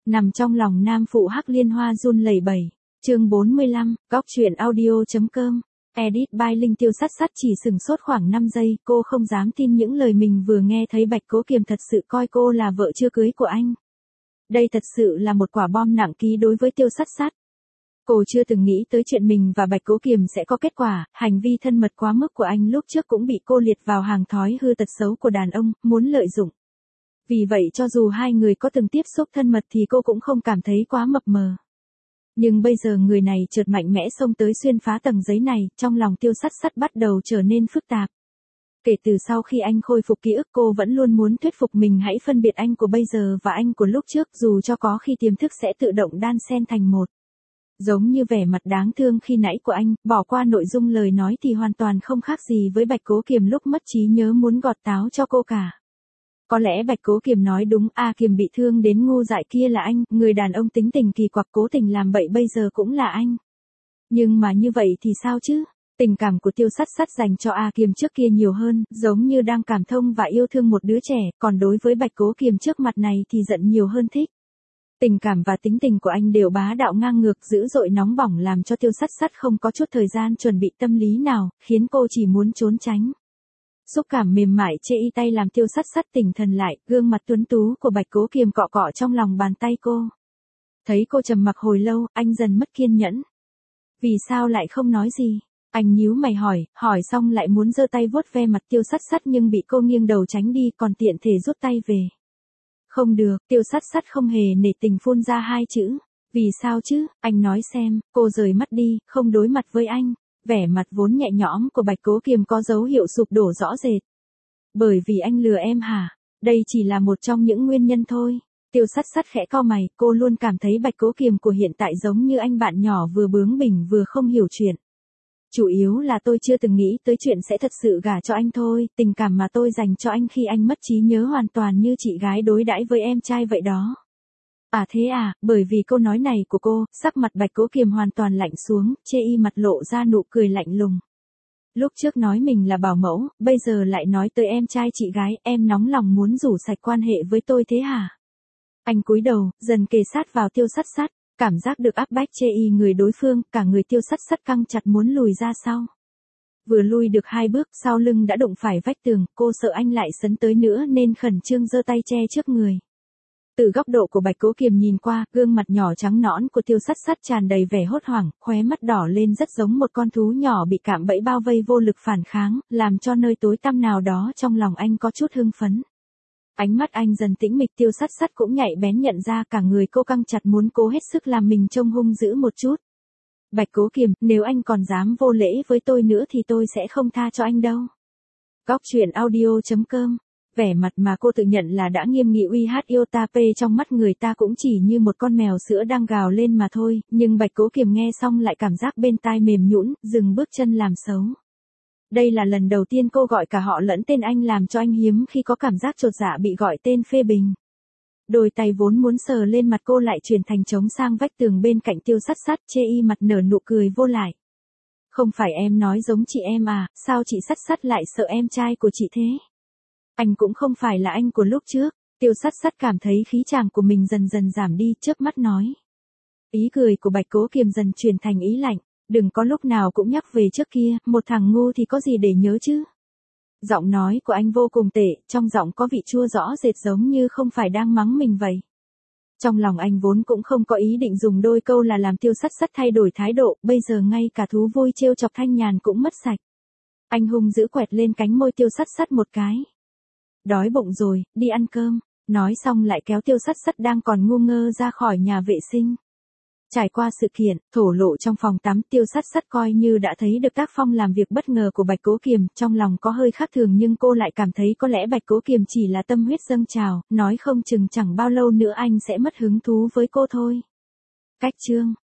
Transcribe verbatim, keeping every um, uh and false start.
Nằm trong lòng nam phụ Hắc Liên Hoa run lẩy bẩy. Chương bốn mươi lăm, góc truyện audio.com. Edit by Linh. Tiêu Sắt Sắt chỉ sừng sốt khoảng năm giây, cô không dám tin những lời mình vừa nghe thấy. Bạch Cố Kiềm thật sự coi cô là vợ chưa cưới của anh. Đây thật sự là một quả bom nặng ký đối với Tiêu Sắt Sắt. Cô chưa từng nghĩ tới chuyện mình và Bạch Cố Kiềm sẽ có kết quả. Hành vi thân mật quá mức của anh lúc trước cũng bị cô liệt vào hàng thói hư tật xấu của đàn ông, muốn lợi dụng. Vì vậy cho dù hai người có từng tiếp xúc thân mật thì cô cũng không cảm thấy quá mập mờ. Nhưng bây giờ người này chợt mạnh mẽ xông tới xuyên phá tầng giấy này, trong lòng Tiêu Sắt Sắt bắt đầu trở nên phức tạp. Kể từ sau khi anh khôi phục ký ức, cô vẫn luôn muốn thuyết phục mình hãy phân biệt anh của bây giờ và anh của lúc trước, dù cho có khi tiềm thức sẽ tự động đan xen thành một. Giống như vẻ mặt đáng thương khi nãy của anh, bỏ qua nội dung lời nói thì hoàn toàn không khác gì với Bạch Cố Kiềm lúc mất trí nhớ muốn gọt táo cho cô cả. Có lẽ Bạch Cố Kiềm nói đúng, A Kiềm bị thương đến ngu dại kia là anh, người đàn ông tính tình kỳ quặc cố tình làm bậy bây giờ cũng là anh. Nhưng mà như vậy thì sao chứ? Tình cảm của Tiêu Sắt Sắt dành cho A Kiềm trước kia nhiều hơn, giống như đang cảm thông và yêu thương một đứa trẻ, còn đối với Bạch Cố Kiềm trước mặt này thì giận nhiều hơn thích. Tình cảm và tính tình của anh đều bá đạo ngang ngược, dữ dội nóng bỏng làm cho Tiêu Sắt Sắt không có chút thời gian chuẩn bị tâm lý nào, khiến cô chỉ muốn trốn tránh. Xúc cảm mềm mại chê y tay làm Tiêu Sắt Sắt tỉnh thần lại, gương mặt tuấn tú của Bạch Cố Kiềm cọ cọ trong lòng bàn tay cô. Thấy cô trầm mặc hồi lâu, anh dần mất kiên nhẫn. Vì sao lại không nói gì? Anh nhíu mày hỏi, hỏi xong lại muốn giơ tay vuốt ve mặt Tiêu Sắt Sắt nhưng bị cô nghiêng đầu tránh đi, còn tiện thể rút tay về. Không được, Tiêu Sắt Sắt không hề nể tình phun ra hai chữ. Vì sao chứ, anh nói xem. Cô rời mắt đi, không đối mặt với anh. Vẻ mặt vốn nhẹ nhõm của Bạch Cố Kiềm có dấu hiệu sụp đổ rõ rệt. Bởi vì anh lừa em hả? Đây chỉ là một trong những nguyên nhân thôi. Tiêu Sắt Sắt khẽ cau mày, cô luôn cảm thấy Bạch Cố Kiềm của hiện tại giống như anh bạn nhỏ vừa bướng bỉnh vừa không hiểu chuyện. Chủ yếu là tôi chưa từng nghĩ tới chuyện sẽ thật sự gả cho anh thôi, tình cảm mà tôi dành cho anh khi anh mất trí nhớ hoàn toàn như chị gái đối đãi với em trai vậy đó. À thế à, bởi vì câu nói này của cô, sắc mặt Bạch Cố Kiềm hoàn toàn lạnh xuống, chê y mặt lộ ra nụ cười lạnh lùng. Lúc trước nói mình là bảo mẫu, bây giờ lại nói tới em trai chị gái, em nóng lòng muốn rủ sạch quan hệ với tôi thế hả? Anh cúi đầu, dần kề sát vào Tiêu Sắt Sắt, cảm giác được áp bách chê y người đối phương, cả người Tiêu Sắt Sắt căng chặt muốn lùi ra sau. Vừa lui được hai bước, sau lưng đã đụng phải vách tường, cô sợ anh lại sấn tới nữa nên khẩn trương giơ tay che trước người. Từ góc độ của Bạch Cố Kiềm nhìn qua, gương mặt nhỏ trắng nõn của Tiêu Sắt Sắt tràn đầy vẻ hốt hoảng, khóe mắt đỏ lên rất giống một con thú nhỏ bị cạm bẫy bao vây vô lực phản kháng, làm cho nơi tối tăm nào đó trong lòng anh có chút hưng phấn. Ánh mắt anh dần tĩnh mịch, Tiêu Sắt Sắt cũng nhạy bén nhận ra cả người cô căng chặt muốn cố hết sức làm mình trông hung dữ một chút. Bạch Cố Kiềm, nếu anh còn dám vô lễ với tôi nữa thì tôi sẽ không tha cho anh đâu. Góc truyện audio.com. Vẻ mặt mà cô tự nhận là đã nghiêm nghị uy hát yêu ta p trong mắt người ta cũng chỉ như một con mèo sữa đang gào lên mà thôi, nhưng Bạch Cố Kiềm nghe xong lại cảm giác bên tai mềm nhũn, dừng bước chân làm xấu. Đây là lần đầu tiên cô gọi cả họ lẫn tên anh làm cho anh hiếm khi có cảm giác chột dạ bị gọi tên phê bình. Đôi tay vốn muốn sờ lên mặt cô lại chuyển thành chống sang vách tường bên cạnh Tiêu Sắt Sắt, chê y mặt nở nụ cười vô lại. Không phải em nói giống chị em à, sao chị Sắt Sắt lại sợ em trai của chị thế? Anh cũng không phải là anh của lúc trước. Tiêu Sắt Sắt cảm thấy khí chàng của mình dần dần giảm đi, chớp mắt nói. Ý cười của Bạch Cố Kiềm dần chuyển thành ý lạnh. Đừng có lúc nào cũng nhắc về trước kia, một thằng ngu thì có gì để nhớ chứ. Giọng nói của anh vô cùng tệ, trong giọng có vị chua rõ rệt giống như không phải đang mắng mình vậy. Trong lòng anh vốn cũng không có ý định dùng đôi câu là làm Tiêu Sắt Sắt thay đổi thái độ, bây giờ ngay cả thú vui trêu chọc thanh nhàn cũng mất sạch. Anh hung dữ quẹt lên cánh môi Tiêu Sắt Sắt một cái. Đói bụng rồi, đi ăn cơm. Nói xong lại kéo Tiêu Sắt Sắt đang còn ngu ngơ ra khỏi nhà vệ sinh. Trải qua sự kiện, thổ lộ trong phòng tắm, Tiêu Sắt Sắt coi như đã thấy được tác phong làm việc bất ngờ của Bạch Cố Kiềm, trong lòng có hơi khác thường nhưng cô lại cảm thấy có lẽ Bạch Cố Kiềm chỉ là tâm huyết dâng trào, nói không chừng chẳng bao lâu nữa anh sẽ mất hứng thú với cô thôi. Cách chương